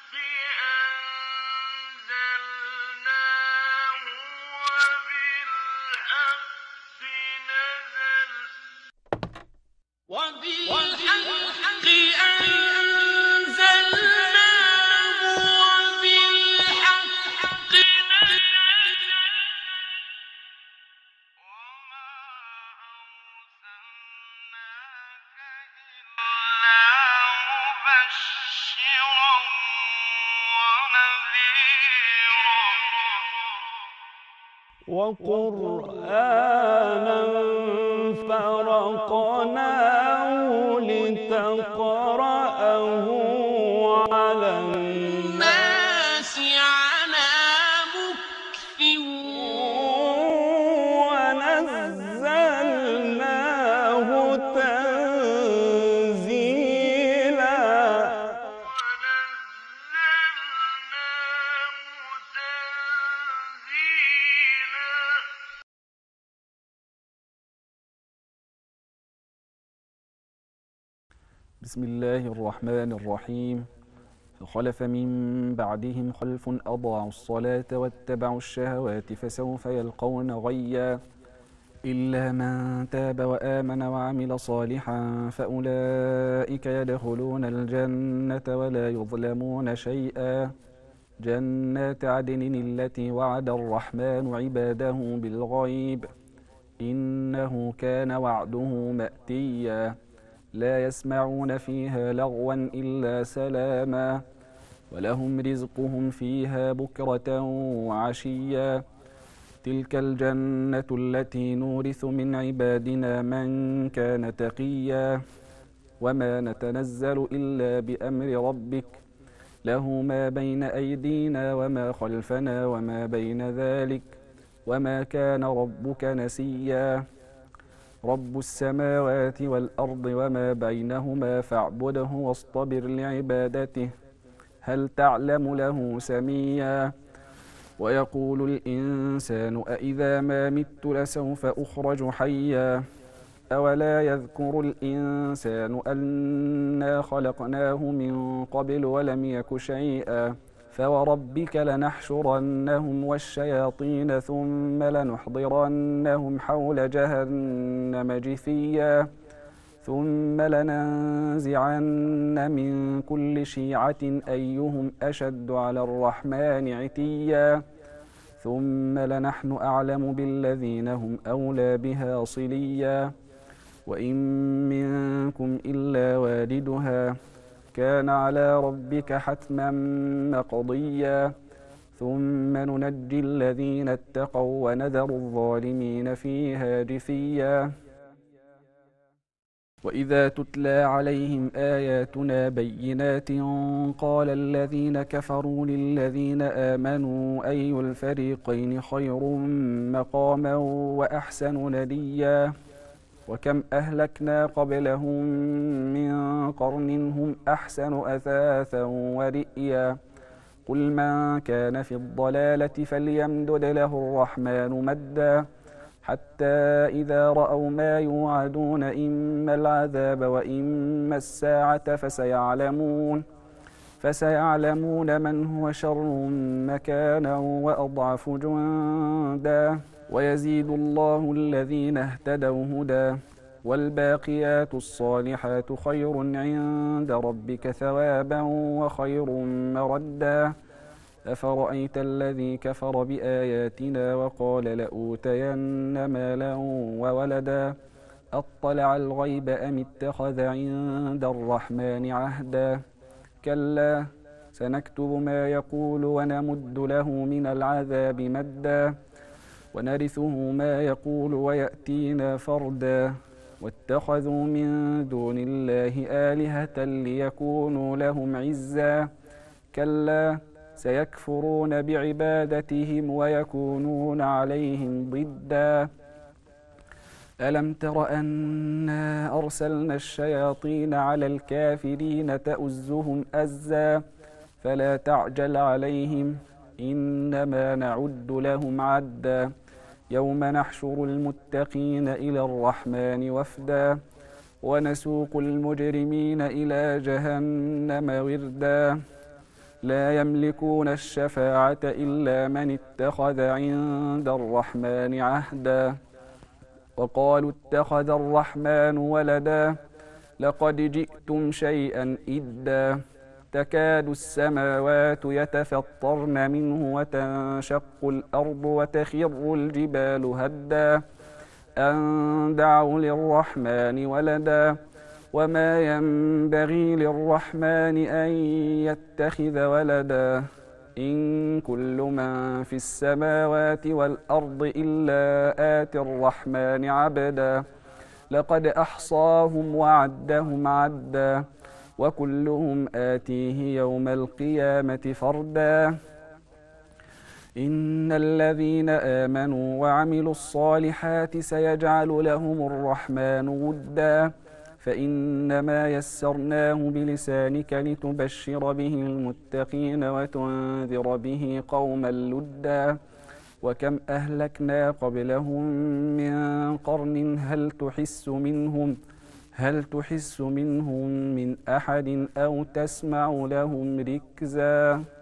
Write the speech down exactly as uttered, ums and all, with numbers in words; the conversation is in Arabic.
وقرآنا فرقناه لتقرأه على الناس على مكث ونزلناه تنزيلا بسم الله الرحمن الرحيم. فخلف من بعدهم خلف أضاعوا الصلاة واتبعوا الشهوات فسوف يلقون غيا إلا من تاب وآمن وعمل صالحا فأولئك يدخلون الجنة ولا يظلمون شيئا جنات عدن التي وعد الرحمن عباده بالغيب إنه كان وعده مأتيا لا يسمعون فيها لغوا إلا سلاما ولهم رزقهم فيها بكرة وعشيا تلك الجنة التي نورث من عبادنا من كان تقيا وما نتنزل إلا بأمر ربك له ما بين أيدينا وما خلفنا وما بين ذلك وما كان ربك نسيا رب السماوات والأرض وما بينهما فاعبده واصطبر لعبادته هل تعلم له سميا ويقول الإنسان أإذا ما مت لسوف أخرج حيا أولا يذكر الإنسان أنا خلقناه من قبل ولم يك شيئا فوربك لنحشرنهم والشياطين ثم لنحضرنهم حول جهنم جثيا ثم لننزعن من كل شيعة أيهم أشد على الرحمن عتيا ثم لنحن أعلم بالذين هم أولى بها صليا وإن منكم إلا واردها كان على ربك حتما مقضيا ثم ننجي الذين اتقوا ونذر الظالمين فيها جثيا وإذا تتلى عليهم آياتنا بينات قال الذين كفروا للذين آمنوا أي الفريقين خير مقاما وأحسن نديا وكم أهلكنا قبلهم من قرن هم أحسن أثاثا ورئيا قل من كان في الضلالة فليمدد له الرحمن مدا حتى إذا رأوا ما يوعدون إما العذاب وإما الساعة فسيعلمون فسيعلمون من هو شر مكانا وأضعف جندا ويزيد الله الذين اهتدوا هدى والباقيات الصالحات خير عند ربك ثوابا وخير مردا أفرأيت الذي كفر بآياتنا وقال لأوتين مالا وولدا أطلع الغيب أم اتخذ عند الرحمن عهدا كلا سنكتب ما يقول ونمد له من العذاب مدا ونرثه ما يقول ويأتينا فردا واتخذوا من دون الله آلهة ليكونوا لهم عزا كلا سيكفرون بعبادتهم ويكونون عليهم ضدا ألم تر أنا أرسلنا الشياطين على الكافرين تؤزهم أزا فلا تعجل عليهم إنما نعد لهم عدا يوم نحشر المتقين إلى الرحمن وفدا ونسوق المجرمين إلى جهنم وردا لا يملكون الشفاعة إلا من اتخذ عند الرحمن عهدا وقالوا اتخذ الرحمن ولدا لقد جئتم شيئا إدا تكاد السماوات يتفطرن منه وتنشق الأرض وتخر الجبال هدا أن دعوا للرحمن ولدا وما ينبغي للرحمن أن يتخذ ولدا إن كل من في السماوات والأرض إلا آتي الرحمن عبدا لقد أحصاهم وعدهم عدا وكلهم آتيه يوم القيامة فردا إن الذين آمنوا وعملوا الصالحات سيجعل لهم الرحمن ودا فإنما يسرناه بلسانك لتبشر به المتقين وتنذر به قوما لدا وكم أهلكنا قبلهم من قرن هل تحس منهم هل تحس منهم من أحد أو تسمع لهم ركزا